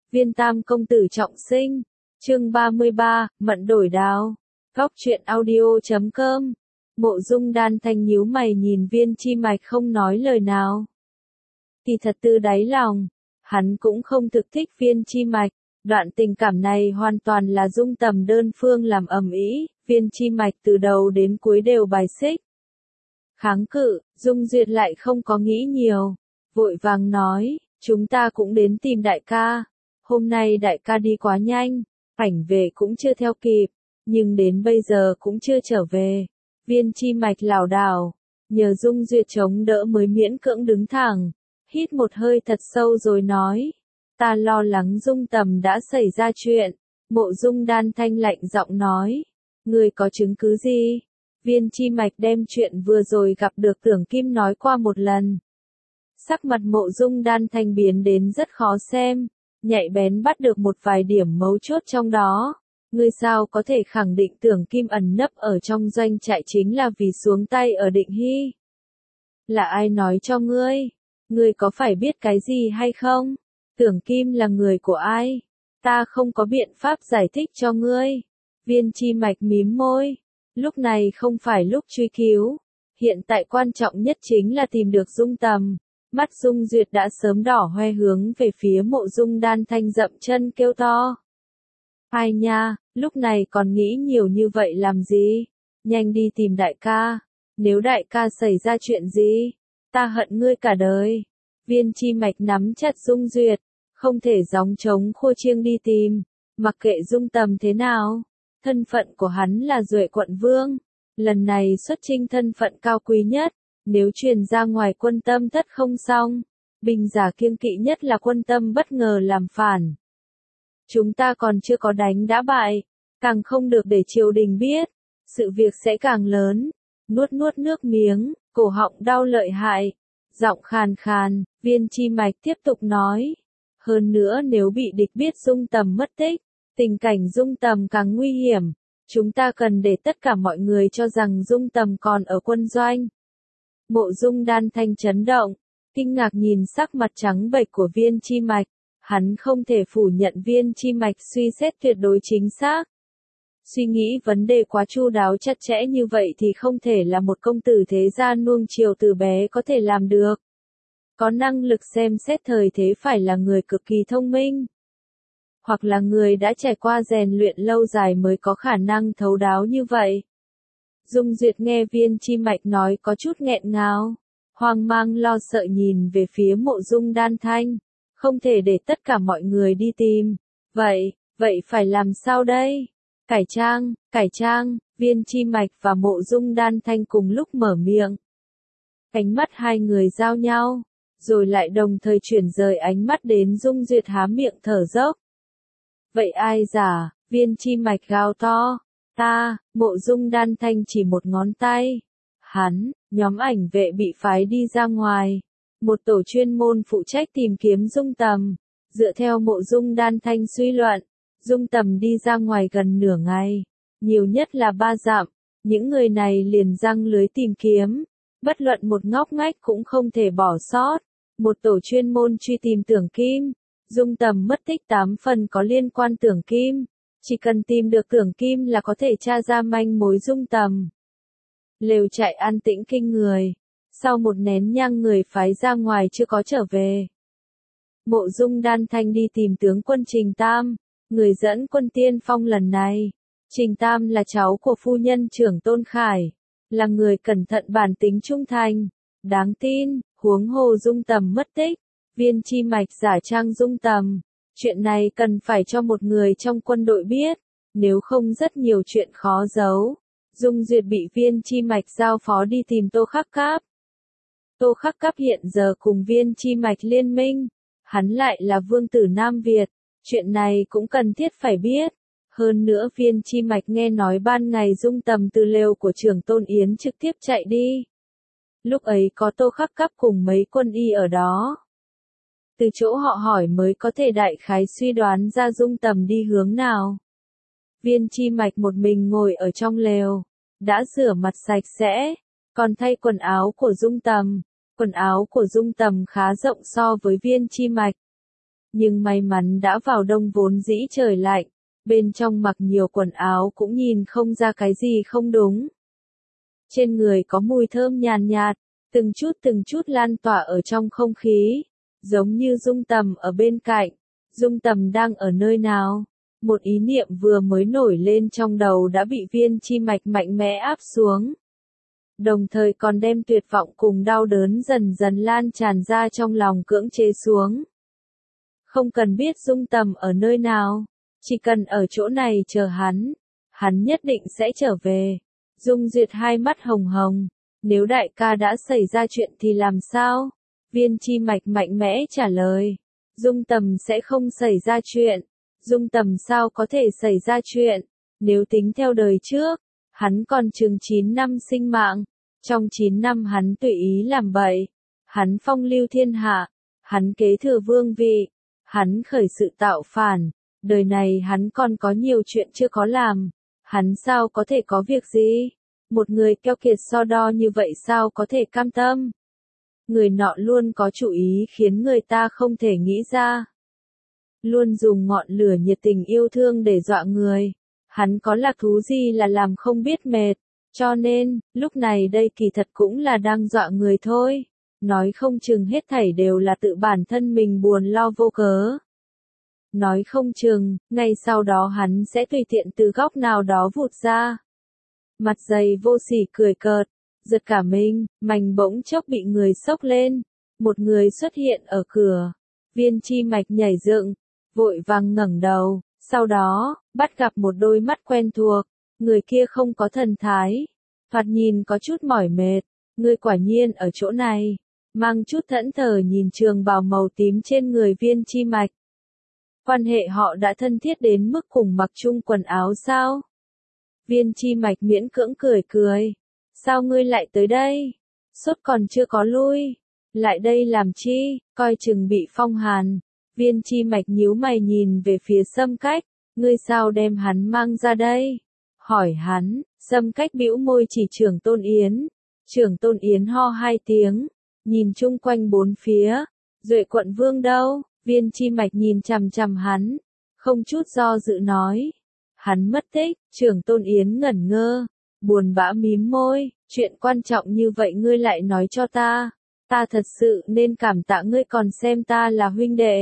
Viên Tam công tử trọng sinh. Chương 33, Mận đổi đào. Góc truyện audio.com. Mộ Dung Đan Thanh nhíu mày nhìn Viên Chi Mạch không nói lời nào. Thì thật từ đáy lòng, hắn cũng không thực thích Viên Chi Mạch, đoạn tình cảm này hoàn toàn là Dung Tầm đơn phương làm ầm ĩ, Viên Chi Mạch từ đầu đến cuối đều bài xích. Kháng cự, Dung Duyệt lại không có nghĩ nhiều, vội vàng nói, chúng ta cũng đến tìm đại ca. Hôm nay đại ca đi quá nhanh, ảnh về cũng chưa theo kịp, nhưng đến bây giờ cũng chưa trở về. Viên Chi Mạch lảo đảo, nhờ Dung Duyệt chống đỡ mới miễn cưỡng đứng thẳng, hít một hơi thật sâu rồi nói, ta lo lắng Dung Tầm đã xảy ra chuyện. Mộ Dung Đan Thanh lạnh giọng nói, ngươi có chứng cứ gì? Viên Chi Mạch đem chuyện vừa rồi gặp được Tưởng Kim nói qua một lần. Sắc mặt Mộ Dung Đan Thanh biến đến rất khó xem, nhạy bén bắt được một vài điểm mấu chốt trong đó. Ngươi sao có thể khẳng định Tưởng Kim ẩn nấp ở trong doanh trại chính là vì xuống tay ở Định Hy? Là ai nói cho ngươi? Ngươi có phải biết cái gì hay không? Tưởng Kim là người của ai? Ta không có biện pháp giải thích cho ngươi. Viên Chi Mạch mím môi. Lúc này không phải lúc truy cứu. Hiện tại quan trọng nhất chính là tìm được Dung Tầm. Mắt Dung Duyệt đã sớm đỏ hoe hướng về phía Mộ Dung Đan Thanh dậm chân kêu to. Ai nha, lúc này còn nghĩ nhiều như vậy làm gì? Nhanh đi tìm đại ca. Nếu đại ca xảy ra chuyện gì, ta hận ngươi cả đời. Viên Chi Mạch nắm chặt Dung Duyệt, không thể gióng trống khua chiêng đi tìm, mặc kệ Dung Tầm thế nào. Thân phận của hắn là Duệ quận vương, lần này xuất chinh thân phận cao quý nhất, nếu truyền ra ngoài Quân Tâm tất không xong. Binh giả kiêng kỵ nhất là Quân Tâm bất ngờ làm phản. Chúng ta còn chưa có đánh đã bại, càng không được để triều đình biết, sự việc sẽ càng lớn. Nuốt nước miếng, cổ họng đau lợi hại, giọng khàn khàn, Viên Chi Mạch tiếp tục nói. Hơn nữa nếu bị địch biết Dung Tầm mất tích, tình cảnh Dung Tầm càng nguy hiểm, chúng ta cần để tất cả mọi người cho rằng Dung Tầm còn ở quân doanh. Mộ Dung Đan Thanh chấn động, kinh ngạc nhìn sắc mặt trắng bệch của Viên Chi Mạch, hắn không thể phủ nhận Viên Chi Mạch suy xét tuyệt đối chính xác. Suy nghĩ vấn đề quá chu đáo chặt chẽ như vậy thì không thể là một công tử thế gia nuông chiều từ bé có thể làm được. Có năng lực xem xét thời thế phải là người cực kỳ thông minh, hoặc là người đã trải qua rèn luyện lâu dài mới có khả năng thấu đáo như vậy. Dung Duyệt nghe Viên Chi Mạch nói có chút nghẹn ngào, hoang mang lo sợ nhìn về phía Mộ Dung Đan Thanh, không thể để tất cả mọi người đi tìm. Vậy phải làm sao đây? Cải trang, Viên Chi Mạch và Mộ Dung Đan Thanh cùng lúc mở miệng. Ánh mắt hai người giao nhau, rồi lại đồng thời chuyển rời ánh mắt đến Dung Duyệt há miệng thở dốc. Vậy ai giả? Viên Chi Mạch gào to. Ta, Mộ Dung Đan Thanh chỉ một ngón tay. Hắn, nhóm ảnh vệ bị phái đi ra ngoài. Một tổ chuyên môn phụ trách tìm kiếm Dung Tầm. Dựa theo Mộ Dung Đan Thanh suy luận, Dung Tầm đi ra ngoài gần nửa ngày, nhiều nhất là 3 dặm. Những người này liền giăng lưới tìm kiếm, bất luận một ngóc ngách cũng không thể bỏ sót. Một tổ chuyên môn truy tìm Tưởng Kim. Dung Tầm mất tích 8 phần có liên quan Tưởng Kim. Chỉ cần tìm được Tưởng Kim là có thể tra ra manh mối Dung Tầm. Lều trại an tĩnh kinh người. Sau một nén nhang người phái ra ngoài chưa có trở về. Mộ Dung Đan Thanh đi tìm tướng quân Trình Tam, người dẫn quân tiên phong lần này. Trình Tam là cháu của phu nhân trưởng Tôn Khải, là người cẩn thận bản tính trung thành, đáng tin, huống hồ Dung Tầm mất tích. Viên Chi Mạch giả trang Dung Tầm, chuyện này cần phải cho một người trong quân đội biết, nếu không rất nhiều chuyện khó giấu. Dung Duyệt bị Viên Chi Mạch giao phó đi tìm Tô Khắc Cáp. Tô Khắc Cáp hiện giờ cùng Viên Chi Mạch liên minh, hắn lại là vương tử Nam Việt, chuyện này cũng cần thiết phải biết. Hơn nữa Viên Chi Mạch nghe nói ban ngày Dung Tầm từ lều của trưởng Tôn Yến trực tiếp chạy đi. Lúc ấy có Tô Khắc Cáp cùng mấy quân y ở đó. Từ chỗ họ hỏi mới có thể đại khái suy đoán ra Dung Tầm đi hướng nào. Viên Chi Mạch một mình ngồi ở trong lều, đã rửa mặt sạch sẽ, còn thay quần áo của Dung Tầm. Quần áo của Dung Tầm khá rộng so với Viên Chi Mạch. Nhưng may mắn đã vào đông vốn dĩ trời lạnh, bên trong mặc nhiều quần áo cũng nhìn không ra cái gì không đúng. Trên người có mùi thơm nhàn nhạt, từng chút lan tỏa ở trong không khí, giống như Dung Tầm ở bên cạnh. Dung Tầm đang ở nơi nào? Một ý niệm vừa mới nổi lên trong đầu đã bị Viên Chi Mạch mạnh mẽ áp xuống. Đồng thời còn đem tuyệt vọng cùng đau đớn dần dần lan tràn ra trong lòng cưỡng chế xuống. Không cần biết Dung Tầm ở nơi nào, chỉ cần ở chỗ này chờ hắn nhất định sẽ trở về. Dung Duyệt hai mắt hồng hồng, nếu đại ca đã xảy ra chuyện thì làm sao? Viên Chi Mạch mạnh mẽ trả lời, Dung Tầm sẽ không xảy ra chuyện. Dung Tầm sao có thể xảy ra chuyện? Nếu tính theo đời trước, hắn còn chừng 9 năm sinh mạng. Trong 9 năm hắn tùy ý làm bậy. Hắn phong lưu thiên hạ. Hắn kế thừa vương vị. Hắn khởi sự tạo phản. Đời này hắn còn có nhiều chuyện chưa có làm. Hắn sao có thể có việc gì? Một người keo kiệt so đo như vậy sao có thể cam tâm? Người nọ luôn có chủ ý khiến người ta không thể nghĩ ra. Luôn dùng ngọn lửa nhiệt tình yêu thương để dọa người. Hắn có lạc thú gì là làm không biết mệt. Cho nên, lúc này đây kỳ thật cũng là đang dọa người thôi. Nói không chừng hết thảy đều là tự bản thân mình buồn lo vô cớ. Nói không chừng, ngay sau đó hắn sẽ tùy tiện từ góc nào đó vụt ra. Mặt dày vô sỉ cười cợt, giật cả mình, mành bỗng chốc bị người xốc lên. Một người xuất hiện ở cửa. Viên Chi Mạch nhảy dựng, vội vàng ngẩng đầu, sau đó, bắt gặp một đôi mắt quen thuộc. Người kia không có thần thái, thoạt nhìn có chút mỏi mệt. Ngươi quả nhiên ở chỗ này, mang chút thẫn thờ nhìn trường bào màu tím trên người Viên Chi Mạch. Quan hệ họ đã thân thiết đến mức cùng mặc chung quần áo sao? Viên Chi Mạch miễn cưỡng cười cười. Sao ngươi lại tới đây? Sốt còn chưa có lui. Lại đây làm chi? Coi chừng bị phong hàn. Viên Chi Mạch nhíu mày nhìn về phía Sâm Cách. Ngươi sao đem hắn mang ra đây? Hỏi hắn. Sâm Cách bĩu môi chỉ Trưởng Tôn Yến. Trưởng Tôn Yến ho hai tiếng. Nhìn chung quanh bốn phía. Duệ quận vương đâu? Viên Chi Mạch nhìn chằm chằm hắn. Không chút do dự nói. Hắn mất tích. Trưởng Tôn Yến ngẩn ngơ. Buồn bã mím môi. Chuyện quan trọng như vậy ngươi lại nói cho ta. Ta thật sự nên cảm tạ ngươi còn xem ta là huynh đệ.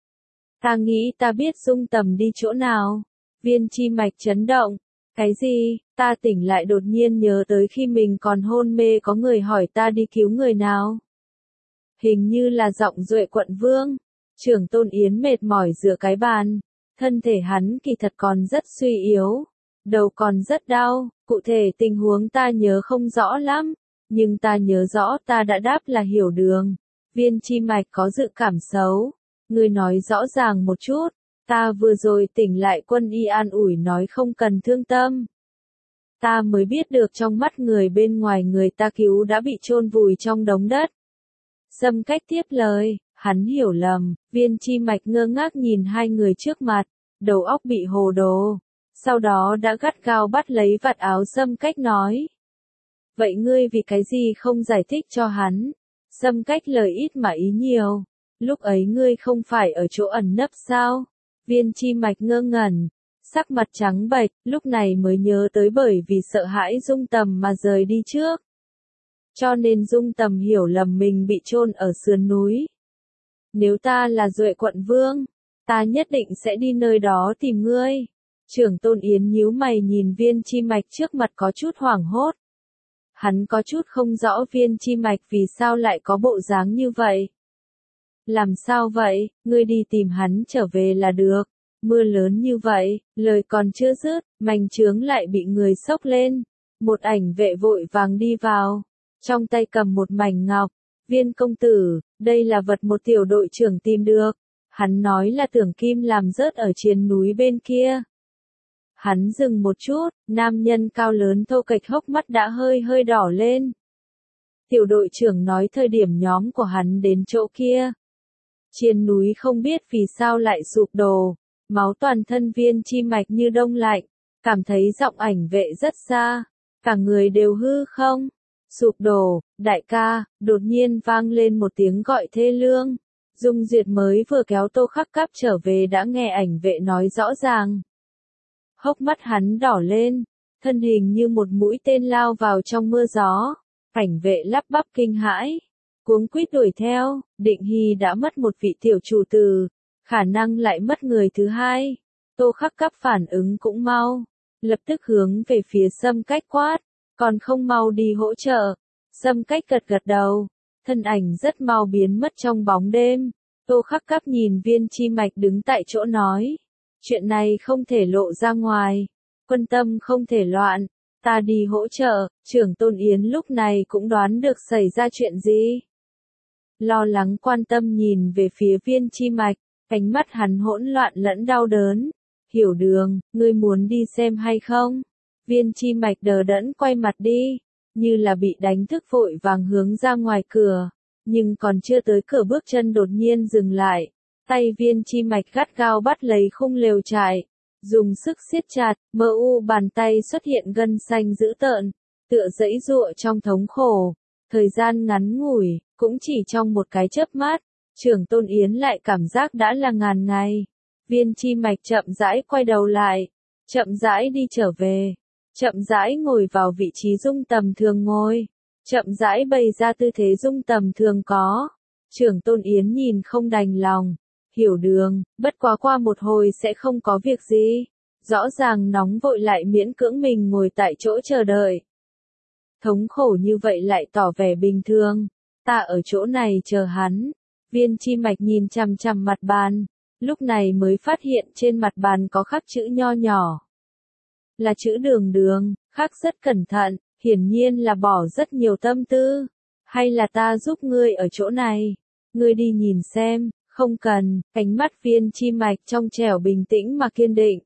Ta nghĩ ta biết Dung Tầm đi chỗ nào. Viên Chi Mạch chấn động. Cái gì? Ta tỉnh lại đột nhiên nhớ tới khi mình còn hôn mê có người hỏi ta đi cứu người nào. Hình như là giọng Duệ quận vương. Trưởng Tôn Yến mệt mỏi dựa cái bàn. Thân thể hắn kỳ thật còn rất suy yếu. Đầu còn rất đau. Cụ thể tình huống ta nhớ không rõ lắm. Nhưng ta nhớ rõ ta đã đáp là hiểu đường. Viên Chi Mạch có dự cảm xấu. Ngươi nói rõ ràng một chút. Ta vừa rồi tỉnh lại Quân Y an ủi nói không cần thương tâm. Ta mới biết được trong mắt người bên ngoài người ta cứu đã bị chôn vùi trong đống đất. Sâm Cách tiếp lời, hắn hiểu lầm. Viên Chi Mạch ngơ ngác nhìn hai người trước mặt, đầu óc bị hồ đồ. Sau đó đã gắt gao bắt lấy vạt áo Sâm Cách nói. Vậy ngươi vì cái gì không giải thích cho hắn? Sâm Cách lời ít mà ý nhiều. Lúc ấy ngươi không phải ở chỗ ẩn nấp sao? Viên Chi Mạch ngơ ngẩn, sắc mặt trắng bệch, lúc này mới nhớ tới bởi vì sợ hãi Dung Tầm mà rời đi trước. Cho nên Dung Tầm hiểu lầm mình bị chôn ở sườn núi. Nếu ta là Duệ quận vương, ta nhất định sẽ đi nơi đó tìm ngươi. Trưởng Tôn Yến nhíu mày nhìn Viên Chi Mạch trước mặt có chút hoảng hốt. Hắn có chút không rõ Viên Chi Mạch vì sao lại có bộ dáng như vậy. Làm sao vậy, ngươi đi tìm hắn trở về là được. Mưa lớn như vậy, lời còn chưa dứt, mành chướng lại bị người xốc lên. Một ảnh vệ vội vàng đi vào. Trong tay cầm một mảnh ngọc. Viên công tử, đây là vật một tiểu đội trưởng tìm được. Hắn nói là Tưởng Kim làm rớt ở trên núi bên kia. Hắn dừng một chút, nam nhân cao lớn thô kệch hốc mắt đã hơi hơi đỏ lên. Tiểu đội trưởng nói thời điểm nhóm của hắn đến chỗ kia. Trên núi không biết vì sao lại sụp đổ, máu toàn thân Viên Chi Mạch như đông lạnh, cảm thấy giọng ảnh vệ rất xa, cả người đều hư không. Sụp đổ, đại ca, đột nhiên vang lên một tiếng gọi thê lương. Dung Duyệt mới vừa kéo Tô Khắc Cáp trở về đã nghe ảnh vệ nói rõ ràng. Hốc mắt hắn đỏ lên, thân hình như một mũi tên lao vào trong mưa gió. Ảnh vệ lắp bắp kinh hãi, cuống quýt đuổi theo. Định Hy đã mất một vị tiểu chủ tử, khả năng lại mất người thứ hai. Tô Khắc Cáp phản ứng cũng mau, lập tức hướng về phía Sâm Cách quát, còn không mau đi hỗ trợ. Sâm Cách gật gật đầu, thân ảnh rất mau biến mất trong bóng đêm. Tô Khắc Cáp nhìn Viên Chi Mạch đứng tại chỗ nói, chuyện này không thể lộ ra ngoài, quân tâm không thể loạn, ta đi hỗ trợ. Trưởng Tôn Yến lúc này cũng đoán được xảy ra chuyện gì. Lo lắng quan tâm nhìn về phía Viên Chi Mạch, ánh mắt hắn hỗn loạn lẫn đau đớn. Hiểu Đường, ngươi muốn đi xem hay không? Viên Chi Mạch đờ đẫn quay mặt đi, như là bị đánh thức vội vàng hướng ra ngoài cửa, nhưng còn chưa tới cửa bước chân đột nhiên dừng lại. Tay Viên Chi Mạch gắt gao bắt lấy khung lều trại, dùng sức siết chặt, mờ u bàn tay xuất hiện gân xanh dữ tợn, tựa giãy giụa trong thống khổ. Thời gian ngắn ngủi, cũng chỉ trong một cái chớp mắt, Trưởng Tôn Yến lại cảm giác đã là ngàn ngày. Viên Chi Mạch chậm rãi quay đầu lại, chậm rãi đi trở về, chậm rãi ngồi vào vị trí Dung tầm thường ngồi, chậm rãi bày ra tư thế Dung tầm thường có. Trưởng Tôn Yến nhìn không đành lòng, Hiểu Đường, bất quá qua một hồi sẽ không có việc gì. Rõ ràng nóng vội lại miễn cưỡng mình ngồi tại chỗ chờ đợi. Thống khổ như vậy lại tỏ vẻ bình thường, ta ở chỗ này chờ hắn. Viên Chi Mạch nhìn chằm chằm mặt bàn, lúc này mới phát hiện trên mặt bàn có khắc chữ nho nhỏ. Là chữ Đường Đường, khắc rất cẩn thận, hiển nhiên là bỏ rất nhiều tâm tư. Hay là ta giúp ngươi ở chỗ này? Ngươi đi nhìn xem. Không cần. Ánh mắt Viên Chi Mạch trong trẻo bình tĩnh mà kiên định.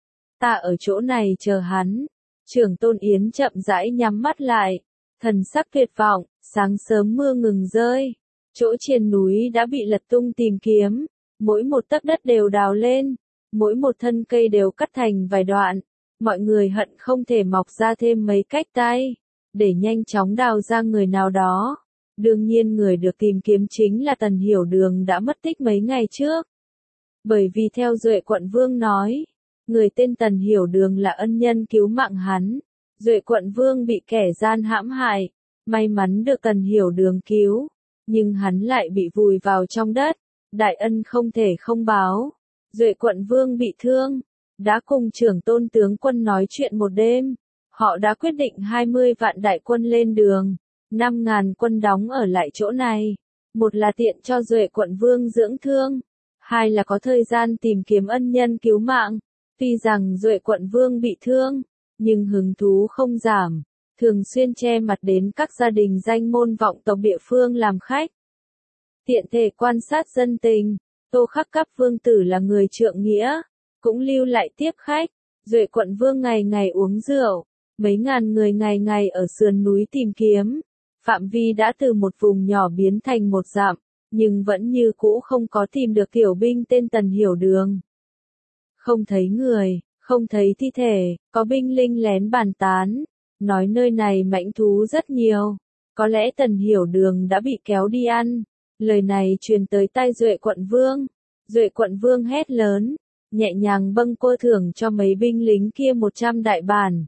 Ta ở chỗ này chờ hắn. Trưởng Tôn Yến chậm rãi nhắm mắt lại, thần sắc tuyệt vọng. Sáng sớm mưa ngừng rơi, chỗ trên núi đã bị lật tung tìm kiếm, mỗi một tấc đất đều đào lên, mỗi một thân cây đều cắt thành vài đoạn. Mọi người hận không thể mọc ra thêm mấy cách tay, để nhanh chóng đào ra người nào đó. Đương nhiên người được tìm kiếm chính là Tần Hiểu Đường đã mất tích mấy ngày trước. Bởi vì theo Duệ Quận Vương nói, người tên Tần Hiểu Đường là ân nhân cứu mạng hắn. Duệ Quận Vương bị kẻ gian hãm hại, may mắn được Tần Hiểu Đường cứu, nhưng hắn lại bị vùi vào trong đất, đại ân không thể không báo. Duệ Quận Vương bị thương, đã cùng Trưởng Tôn tướng quân nói chuyện một đêm, họ đã quyết định 20 vạn đại quân lên đường, 5.000 quân đóng ở lại chỗ này. Một là tiện cho Duệ Quận Vương dưỡng thương, hai là có thời gian tìm kiếm ân nhân cứu mạng. Tuy rằng Duệ Quận Vương bị thương, nhưng hứng thú không giảm, thường xuyên che mặt đến các gia đình danh môn vọng tộc địa phương làm khách. Tiện thể quan sát dân tình, Tô Khắc Cáp vương tử là người trượng nghĩa, cũng lưu lại tiếp khách. Duệ Quận Vương ngày ngày uống rượu, mấy ngàn người ngày ngày ở sườn núi tìm kiếm. Phạm vi đã từ một vùng nhỏ biến thành một dặm, nhưng vẫn như cũ không có tìm được tiểu binh tên Tần Hiểu Đường. Không thấy người, không thấy thi thể, có binh linh lén bàn tán, nói nơi này mãnh thú rất nhiều, có lẽ Tần Hiểu Đường đã bị kéo đi ăn. Lời này truyền tới tai Duệ Quận Vương. Duệ Quận Vương hét lớn, nhẹ nhàng bâng quơ thưởng cho mấy binh lính kia 100 đại bản.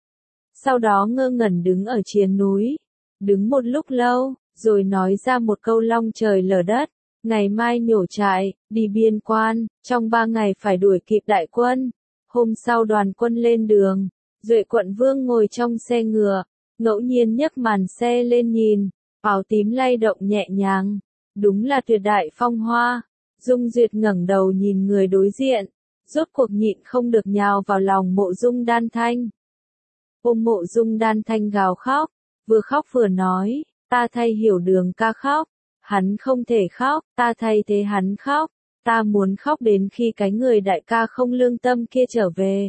Sau đó ngơ ngẩn đứng ở triền núi, đứng một lúc lâu, rồi nói ra một câu long trời lở đất, ngày mai nhổ trại, đi biên quan, trong 3 ngày phải đuổi kịp đại quân. Hôm sau đoàn quân lên đường, Duệ Quận Vương ngồi trong xe ngựa, ngẫu nhiên nhấc màn xe lên nhìn, áo tím lay động nhẹ nhàng, đúng là tuyệt đại phong hoa. Dung Duyệt ngẩng đầu nhìn người đối diện, rốt cuộc nhịn không được nhào vào lòng Mộ Dung Đan Thanh. Ôm Mộ Dung Đan Thanh gào khóc, vừa khóc vừa nói, ta thay Hiểu Đường ca khóc, hắn không thể khóc, ta thay thế hắn khóc, ta muốn khóc đến khi cái người đại ca không lương tâm kia trở về.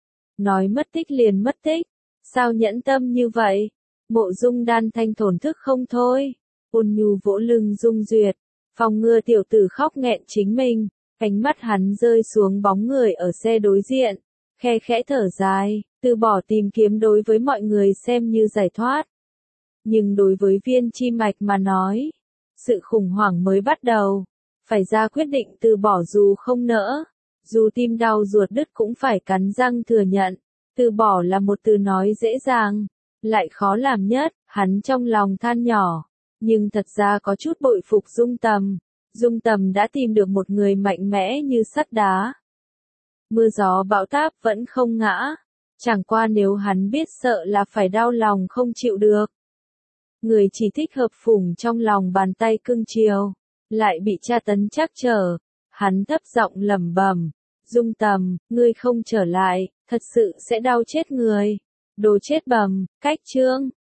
Nói mất tích liền mất tích, sao nhẫn tâm như vậy? Mộ Dung Đan Thanh thổn thức không thôi, ôn nhu vỗ lưng Dung Duyệt, phòng ngừa tiểu tử khóc nghẹn chính mình. Ánh mắt hắn rơi xuống bóng người ở xe đối diện, khe khẽ thở dài, từ bỏ tìm kiếm đối với mọi người xem như giải thoát. Nhưng đối với Viên Chi Mạch mà nói, sự khủng hoảng mới bắt đầu. phải ra quyết định từ bỏ dù không nỡ. Dù tim đau ruột đứt cũng phải cắn răng thừa nhận. Từ bỏ là một từ nói dễ dàng, lại khó làm nhất, hắn trong lòng than nhỏ. Nhưng thật ra có chút bội phục Dung Tầm. Dung Tầm đã tìm được một người mạnh mẽ như sắt đá. Mưa gió bão táp vẫn không ngã. Chẳng qua nếu hắn biết sợ là phải đau lòng không chịu được. Người chỉ thích hợp phủng trong lòng bàn tay cưng chiều, lại bị tra tấn trắc trở. Hắn thấp giọng lẩm bẩm, Dung Tầm, ngươi không trở lại, thật sự sẽ đau chết người. Đồ chết bầm, cách chương.